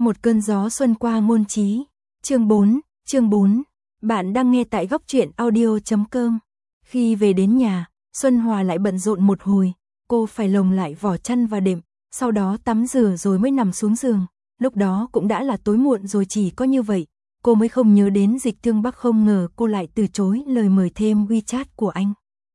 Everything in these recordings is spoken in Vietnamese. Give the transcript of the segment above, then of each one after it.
Một cơn gió xuân qua ngôn trí. Chương 4. Bạn đang nghe tại góc truyện audio.com. Khi về đến nhà, Xuân Hòa lại bận rộn một hồi, cô phải lồng lại vỏ chăn và đệm, sau đó tắm rửa rồi mới nằm xuống giường. Lúc đó cũng đã là tối muộn rồi, chỉ có như vậy, cô mới không nhớ đến Dịch Thương Bắc. Không ngờ cô lại từ chối lời mời thêm WeChat của anh.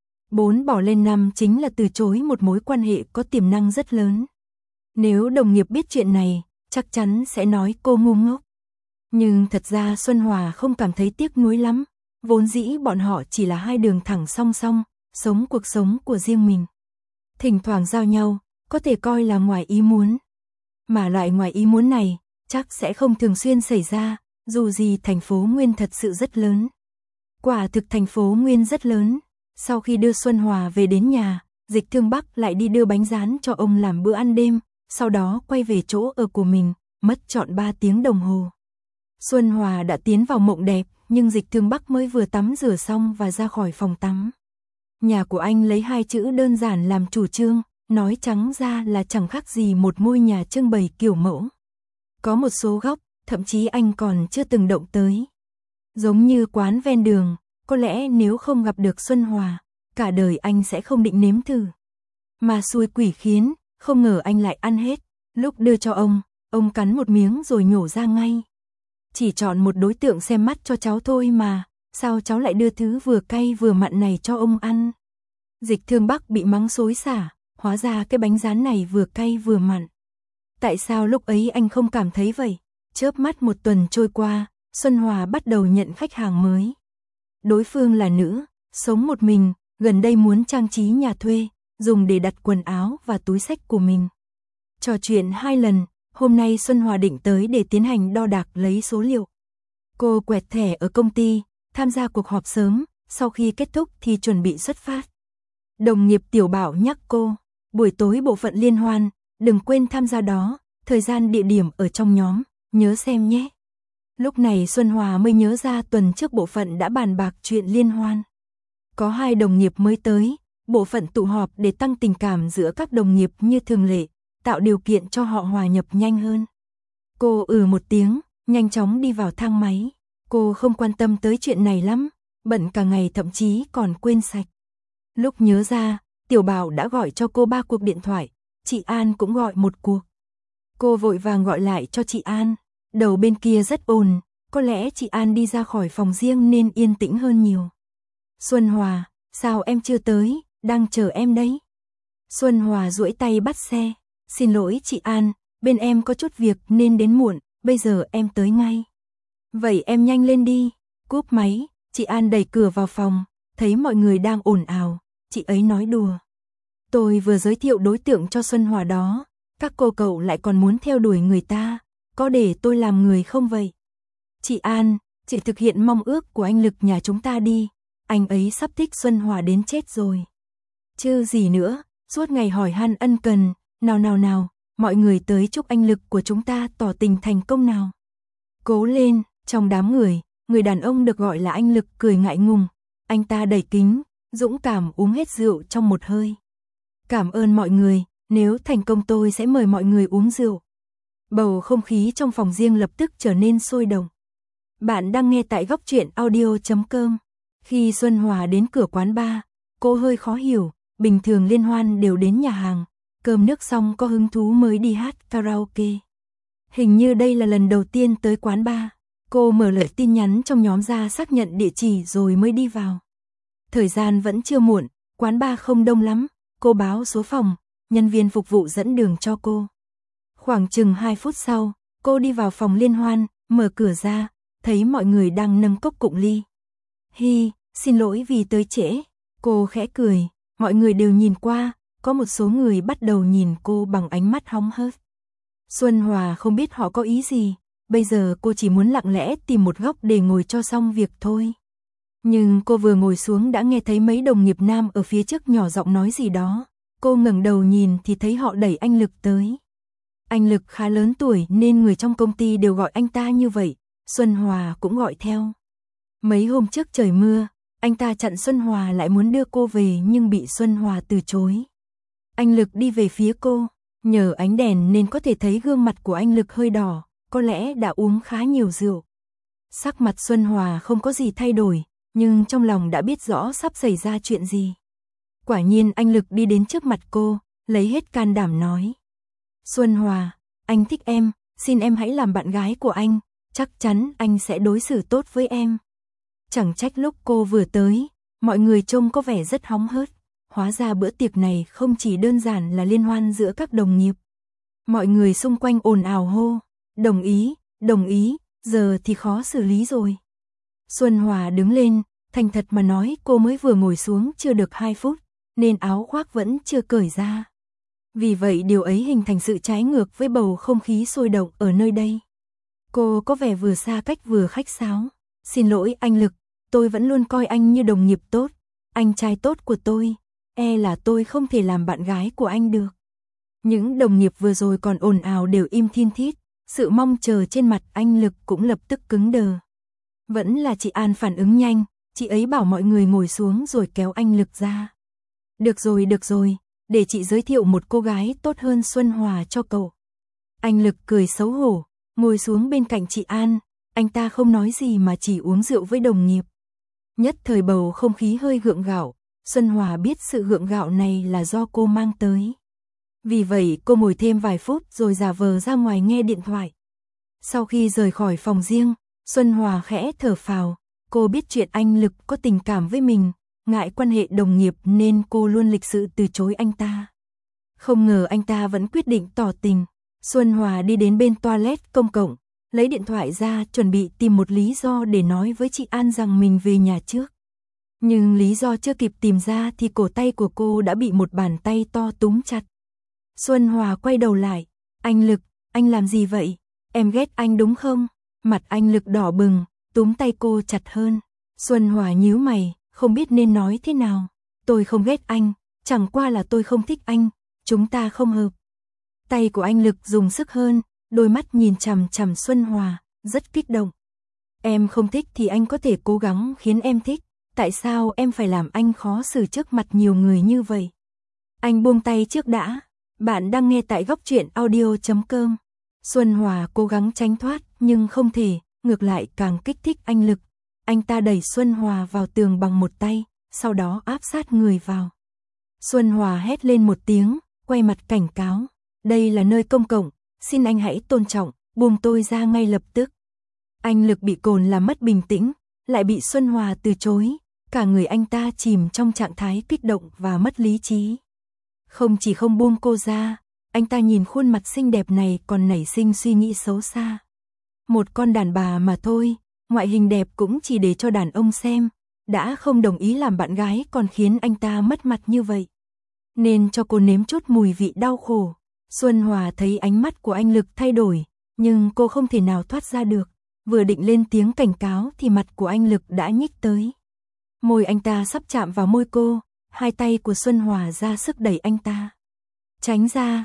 4 bỏ lên 5 chính là từ chối một mối quan hệ có tiềm năng rất lớn. Nếu đồng nghiệp biết chuyện này, chắc chắn sẽ nói cô ngu ngốc. Nhưng thật ra Xuân Hòa không cảm thấy tiếc nuối lắm, vốn dĩ bọn họ chỉ là hai đường thẳng song song, sống cuộc sống của riêng mình. Thỉnh thoảng giao nhau, có thể coi là ngoài ý muốn. Mà loại ngoài ý muốn này, chắc sẽ không thường xuyên xảy ra, dù gì thành phố Nguyên thật sự rất lớn. Quả thực thành phố Nguyên rất lớn. Sau khi đưa Xuân Hòa về đến nhà, Dịch Thương Bắc lại đi đưa bánh rán cho ông làm bữa ăn đêm, sau đó quay về chỗ ở của mình, mất trọn 3 tiếng đồng hồ. Xuân Hòa đã tiến vào mộng đẹp, nhưng Dịch Thương Bắc mới vừa tắm rửa xong và ra khỏi phòng tắm. Nhà của anh lấy 2 chữ đơn giản làm chủ trương, nói trắng ra là chẳng khác gì một ngôi nhà trưng bày kiểu mẫu. Có một số góc, thậm chí anh còn chưa từng động tới. Giống như quán ven đường, có lẽ nếu không gặp được Xuân Hòa, cả đời anh sẽ không định nếm thử. Mà xui quỷ khiến, không ngờ anh lại ăn hết. Lúc đưa cho ông cắn một miếng rồi nhổ ra ngay. Chỉ chọn một đối tượng xem mắt cho cháu thôi mà, sao cháu lại đưa thứ vừa cay vừa mặn này cho ông ăn? Dịch Thương Bắc bị mắng xối xả, hóa ra cái bánh rán này vừa cay vừa mặn. Tại sao lúc ấy anh không cảm thấy vậy? Chớp mắt 1 tuần trôi qua, Xuân Hòa bắt đầu nhận khách hàng mới. Đối phương là nữ, sống một mình, gần đây muốn trang trí nhà thuê, dùng để đặt quần áo và túi xách của mình. Trò chuyện 2 lần, hôm nay Xuân Hòa định tới để tiến hành đo đạc lấy số liệu. Cô quẹt thẻ ở công ty, tham gia cuộc họp sớm, sau khi kết thúc thì chuẩn bị xuất phát. Đồng nghiệp Tiểu Bảo nhắc cô, buổi tối bộ phận liên hoan, đừng quên tham gia đó, thời gian địa điểm ở trong nhóm, nhớ xem nhé. Lúc này Xuân Hòa mới nhớ ra tuần trước bộ phận đã bàn bạc chuyện liên hoan. Có 2 đồng nghiệp mới tới, bộ phận tụ họp để tăng tình cảm giữa các đồng nghiệp như thường lệ, tạo điều kiện cho họ hòa nhập nhanh hơn. Cô một tiếng, nhanh chóng đi vào thang máy. Cô không quan tâm tới chuyện này lắm, bận cả ngày thậm chí còn quên sạch. Lúc nhớ ra, Tiểu Bảo đã gọi cho cô 3 cuộc điện thoại, chị An cũng gọi 1 cuộc. Cô vội vàng gọi lại cho chị An, đầu bên kia rất ồn, có lẽ chị An đi ra khỏi phòng riêng nên yên tĩnh hơn nhiều. Xuân Hòa, sao em chưa tới, đang chờ em đấy. Xuân Hòa duỗi tay bắt xe, xin lỗi chị An, bên em có chút việc nên đến muộn, bây giờ em tới ngay. Vậy em nhanh lên đi. Cúp máy, chị An đẩy cửa vào phòng, thấy mọi người đang ồn ào, chị ấy nói đùa. Tôi vừa giới thiệu đối tượng cho Xuân Hòa đó, các cô cậu lại còn muốn theo đuổi người ta, có để tôi làm người không vậy? Chị An, chị thực hiện mong ước của anh Lực nhà chúng ta đi, anh ấy sắp thích Xuân Hòa đến chết rồi. Chứ gì nữa, suốt ngày hỏi han ân cần, nào, mọi người tới chúc anh Lực của chúng ta tỏ tình thành công nào. Cố lên, trong đám người đàn ông được gọi là anh Lực cười ngại ngùng, anh ta đẩy kính, dũng cảm uống hết rượu trong một hơi. Cảm ơn mọi người, nếu thành công tôi sẽ mời mọi người uống rượu. Bầu không khí trong phòng riêng lập tức trở nên sôi động. Bạn đang nghe tại góc truyện audio.com. Khi Xuân Hòa đến cửa quán bar, cô hơi khó hiểu, bình thường liên hoan đều đến nhà hàng, cơm nước xong có hứng thú mới đi hát karaoke. Hình như đây là lần đầu tiên tới quán bar. Cô mở lời tin nhắn trong nhóm ra xác nhận địa chỉ rồi mới đi vào. Thời gian vẫn chưa muộn, quán bar không đông lắm, cô báo số phòng, nhân viên phục vụ dẫn đường cho cô. Khoảng chừng 2 phút sau, cô đi vào phòng liên hoan, mở cửa ra, thấy mọi người đang nâng cốc cụng ly. Hi, xin lỗi vì tới trễ. Cô khẽ cười, mọi người đều nhìn qua, có một số người bắt đầu nhìn cô bằng ánh mắt hóng hớt. Xuân Hòa không biết họ có ý gì, bây giờ cô chỉ muốn lặng lẽ tìm một góc để ngồi cho xong việc thôi. Nhưng cô vừa ngồi xuống đã nghe thấy mấy đồng nghiệp nam ở phía trước nhỏ giọng nói gì đó. Cô ngẩng đầu nhìn thì thấy họ đẩy anh Lực tới. Anh Lực khá lớn tuổi nên người trong công ty đều gọi anh ta như vậy, Xuân Hòa cũng gọi theo. Mấy hôm trước trời mưa, anh ta chặn Xuân Hòa lại muốn đưa cô về nhưng bị Xuân Hòa từ chối. Anh Lực đi về phía cô, nhờ ánh đèn nên có thể thấy gương mặt của anh Lực hơi đỏ, có lẽ đã uống khá nhiều rượu. Sắc mặt Xuân Hòa không có gì thay đổi, nhưng trong lòng đã biết rõ sắp xảy ra chuyện gì. Quả nhiên anh Lực đi đến trước mặt cô, lấy hết can đảm nói. Xuân Hòa, anh thích em, xin em hãy làm bạn gái của anh, chắc chắn anh sẽ đối xử tốt với em. Chẳng trách lúc cô vừa tới, mọi người trông có vẻ rất hóng hớt. Hóa ra bữa tiệc này không chỉ đơn giản là liên hoan giữa các đồng nghiệp. Mọi người xung quanh ồn ào hô, đồng ý, giờ thì khó xử lý rồi. Xuân Hòa đứng lên, thành thật mà nói cô mới vừa ngồi xuống chưa được 2 phút, nên áo khoác vẫn chưa cởi ra. Vì vậy điều ấy hình thành sự trái ngược với bầu không khí sôi động ở nơi đây. Cô có vẻ vừa xa cách vừa khách sáo. Xin lỗi anh Lực, tôi vẫn luôn coi anh như đồng nghiệp tốt, anh trai tốt của tôi, là tôi không thể làm bạn gái của anh được. Những đồng nghiệp vừa rồi còn ồn ào đều im thin thít, sự mong chờ trên mặt anh Lực cũng lập tức cứng đờ. Vẫn là chị An phản ứng nhanh, chị ấy bảo mọi người ngồi xuống rồi kéo anh Lực ra. Được rồi, để chị giới thiệu một cô gái tốt hơn Xuân Hòa cho cậu. Anh Lực cười xấu hổ, ngồi xuống bên cạnh chị An, anh ta không nói gì mà chỉ uống rượu với đồng nghiệp. Nhất thời bầu không khí hơi gượng gạo, Xuân Hòa biết sự gượng gạo này là do cô mang tới. Vì vậy cô ngồi thêm vài phút rồi giả vờ ra ngoài nghe điện thoại. Sau khi rời khỏi phòng riêng, Xuân Hòa khẽ thở phào, cô biết chuyện anh Lực có tình cảm với mình, ngại quan hệ đồng nghiệp nên cô luôn lịch sự từ chối anh ta. Không ngờ anh ta vẫn quyết định tỏ tình. Xuân Hòa đi đến bên toilet công cộng, lấy điện thoại ra chuẩn bị tìm một lý do để nói với chị An rằng mình về nhà trước. Nhưng lý do chưa kịp tìm ra thì cổ tay của cô đã bị một bàn tay to túm chặt. Xuân Hòa quay đầu lại, anh Lực, anh làm gì vậy? Em ghét anh đúng không? Mặt anh Lực đỏ bừng, túm tay cô chặt hơn. Xuân Hòa nhíu mày, không biết nên nói thế nào. Tôi không ghét anh, chẳng qua là tôi không thích anh, chúng ta không hợp. Tay của anh Lực dùng sức hơn, đôi mắt nhìn chằm chằm Xuân Hòa, rất kích động. Em không thích thì anh có thể cố gắng khiến em thích, tại sao em phải làm anh khó xử trước mặt nhiều người như vậy? Anh buông tay trước đã. Bạn đang nghe tại góc truyện audio.com. Xuân Hòa cố gắng tránh thoát nhưng không thể, ngược lại càng kích thích anh Lực. Anh ta đẩy Xuân Hòa vào tường bằng một tay, sau đó áp sát người vào. Xuân Hòa hét lên một tiếng, quay mặt cảnh cáo. Đây là nơi công cộng, xin anh hãy tôn trọng, buông tôi ra ngay lập tức. Anh Lực bị cồn làm mất bình tĩnh, lại bị Xuân Hòa từ chối, cả người anh ta chìm trong trạng thái kích động và mất lý trí. Không chỉ không buông cô ra, anh ta nhìn khuôn mặt xinh đẹp này còn nảy sinh suy nghĩ xấu xa. Một con đàn bà mà thôi, ngoại hình đẹp cũng chỉ để cho đàn ông xem, đã không đồng ý làm bạn gái còn khiến anh ta mất mặt như vậy. Nên cho cô nếm chút mùi vị đau khổ. Xuân Hòa thấy ánh mắt của anh Lực thay đổi, nhưng cô không thể nào thoát ra được. Vừa định lên tiếng cảnh cáo thì mặt của anh Lực đã nhích tới. Môi anh ta sắp chạm vào môi cô, hai tay của Xuân Hòa ra sức đẩy anh ta. Tránh ra,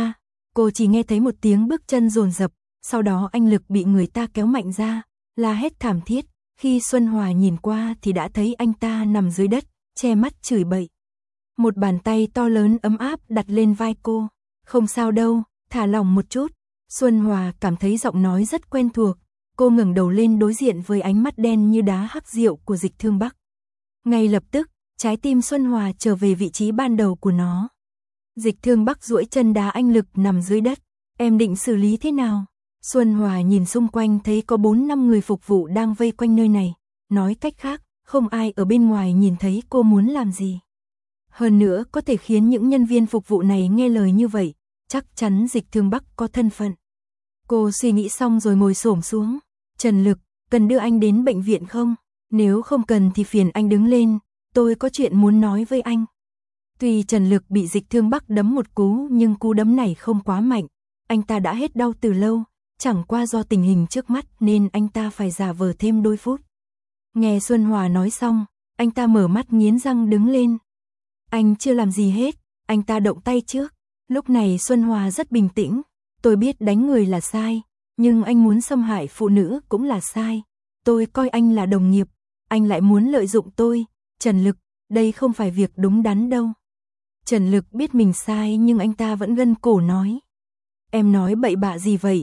cô chỉ nghe thấy một tiếng bước chân dồn dập, sau đó anh Lực bị người ta kéo mạnh ra, la hét thảm thiết. Khi Xuân Hòa nhìn qua thì đã thấy anh ta nằm dưới đất, che mắt chửi bậy. Một bàn tay to lớn ấm áp đặt lên vai cô. Không sao đâu, thả lỏng một chút. Xuân Hòa cảm thấy giọng nói rất quen thuộc. Cô ngẩng đầu lên đối diện với ánh mắt đen như đá hắc rượu của Dịch Thương Bắc. Ngay lập tức, trái tim Xuân Hòa trở về vị trí ban đầu của nó. Dịch Thương Bắc duỗi chân đá anh Lực nằm dưới đất. Em định xử lý thế nào? Xuân Hòa nhìn xung quanh thấy có 4-5 người phục vụ đang vây quanh nơi này. Nói cách khác, không ai ở bên ngoài nhìn thấy cô muốn làm gì. Hơn nữa có thể khiến những nhân viên phục vụ này nghe lời như vậy, chắc chắn Dịch Thương Bắc có thân phận. Cô suy nghĩ xong rồi ngồi xổm xuống. Trần Lực, cần đưa anh đến bệnh viện không? Nếu không cần thì phiền anh đứng lên, tôi có chuyện muốn nói với anh. Tuy Trần Lực bị Dịch Thương Bắc đấm một cú nhưng cú đấm này không quá mạnh. Anh ta đã hết đau từ lâu, chẳng qua do tình hình trước mắt nên anh ta phải giả vờ thêm đôi phút. Nghe Xuân Hòa nói xong, anh ta mở mắt nghiến răng đứng lên. Anh chưa làm gì hết, anh ta động tay trước. Lúc này Xuân Hòa rất bình tĩnh. Tôi biết đánh người là sai, nhưng anh muốn xâm hại phụ nữ cũng là sai. Tôi coi anh là đồng nghiệp, anh lại muốn lợi dụng tôi. Trần Lực, đây không phải việc đúng đắn đâu. Trần Lực biết mình sai nhưng anh ta vẫn gân cổ nói. Em nói bậy bạ gì vậy?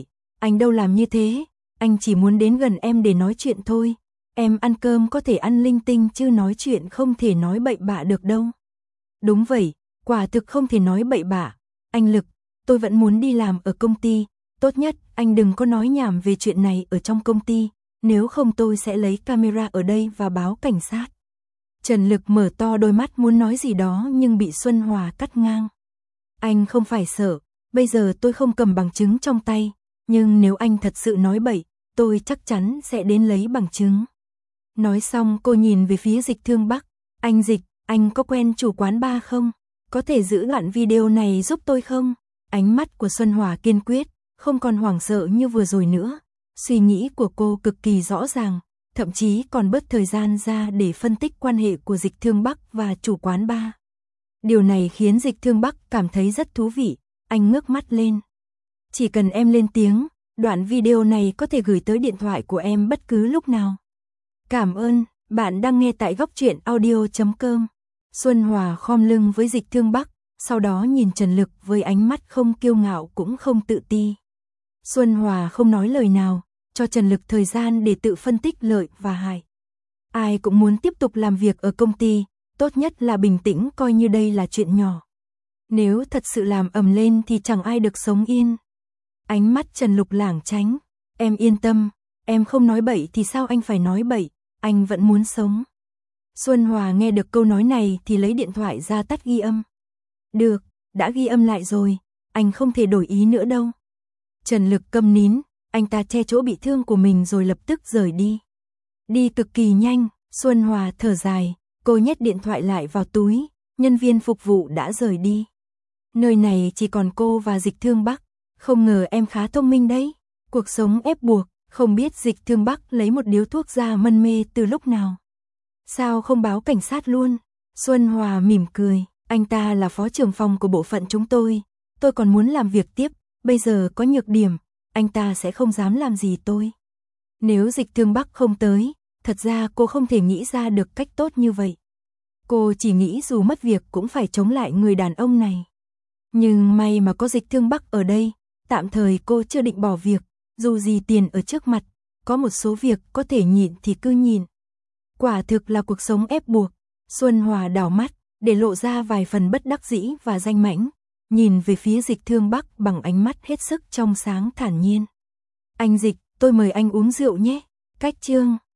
Anh đâu làm như thế, anh chỉ muốn đến gần em để nói chuyện thôi. Em ăn cơm có thể ăn linh tinh chứ nói chuyện không thể nói bậy bạ được đâu. Đúng vậy, quả thực không thể nói bậy bạ. Anh Lực, tôi vẫn muốn đi làm ở công ty, tốt nhất anh đừng có nói nhảm về chuyện này ở trong công ty, nếu không tôi sẽ lấy camera ở đây và báo cảnh sát. Trần Lực mở to đôi mắt muốn nói gì đó nhưng bị Xuân Hòa cắt ngang. Anh không phải sợ, bây giờ tôi không cầm bằng chứng trong tay, nhưng nếu anh thật sự nói bậy, tôi chắc chắn sẽ đến lấy bằng chứng. Nói xong cô nhìn về phía Dịch Thương Bắc, anh Dịch, anh có quen chủ quán bar không? Có thể giữ đoạn video này giúp tôi không? Ánh mắt của Xuân Hòa kiên quyết, không còn hoảng sợ như vừa rồi nữa. Suy nghĩ của cô cực kỳ rõ ràng, thậm chí còn bớt thời gian ra để phân tích quan hệ của Dịch Thương Bắc và chủ quán bar. Điều này khiến Dịch Thương Bắc cảm thấy rất thú vị, anh ngước mắt lên. Chỉ cần em lên tiếng, đoạn video này có thể gửi tới điện thoại của em bất cứ lúc nào. Cảm ơn, bạn đang nghe tại Góc Truyện Audio.com. Xuân Hòa khom lưng với Dịch Thương Bắc, sau đó nhìn Trần Lực với ánh mắt không kiêu ngạo cũng không tự ti. Xuân Hòa không nói lời nào, cho Trần Lực thời gian để tự phân tích lợi và hại. Ai cũng muốn tiếp tục làm việc ở công ty, tốt nhất là bình tĩnh coi như đây là chuyện nhỏ. Nếu thật sự làm ầm lên thì chẳng ai được sống yên. Ánh mắt Trần Lục lảng tránh, em yên tâm, em không nói bậy thì sao anh phải nói bậy, anh vẫn muốn sống. Xuân Hòa nghe được câu nói này thì lấy điện thoại ra tắt ghi âm. Được, đã ghi âm lại rồi, anh không thể đổi ý nữa đâu. Trần Lực câm nín, anh ta che chỗ bị thương của mình rồi lập tức rời đi. Đi cực kỳ nhanh, Xuân Hòa thở dài, cô nhét điện thoại lại vào túi, nhân viên phục vụ đã rời đi. Nơi này chỉ còn cô và Dịch Thương Bắc, không ngờ em khá thông minh đấy. Cuộc sống ép buộc, không biết Dịch Thương Bắc lấy một điếu thuốc ra mân mê từ lúc nào. Sao không báo cảnh sát luôn? Xuân Hòa mỉm cười, anh ta là phó trưởng phòng của bộ phận chúng tôi còn muốn làm việc tiếp, bây giờ có nhược điểm, anh ta sẽ không dám làm gì tôi. Nếu Dịch Thương Bắc không tới, thật ra cô không thể nghĩ ra được cách tốt như vậy. Cô chỉ nghĩ dù mất việc cũng phải chống lại người đàn ông này. Nhưng may mà có Dịch Thương Bắc ở đây, tạm thời cô chưa định bỏ việc, dù gì tiền ở trước mặt, có một số việc có thể nhịn thì cứ nhịn. Quả thực là cuộc sống ép buộc. Xuân Hòa đảo mắt, để lộ ra vài phần bất đắc dĩ và danh mãnh, nhìn về phía Dịch Thương Bắc bằng ánh mắt hết sức trong sáng thản nhiên. Anh Dịch, tôi mời anh uống rượu nhé. Cách chương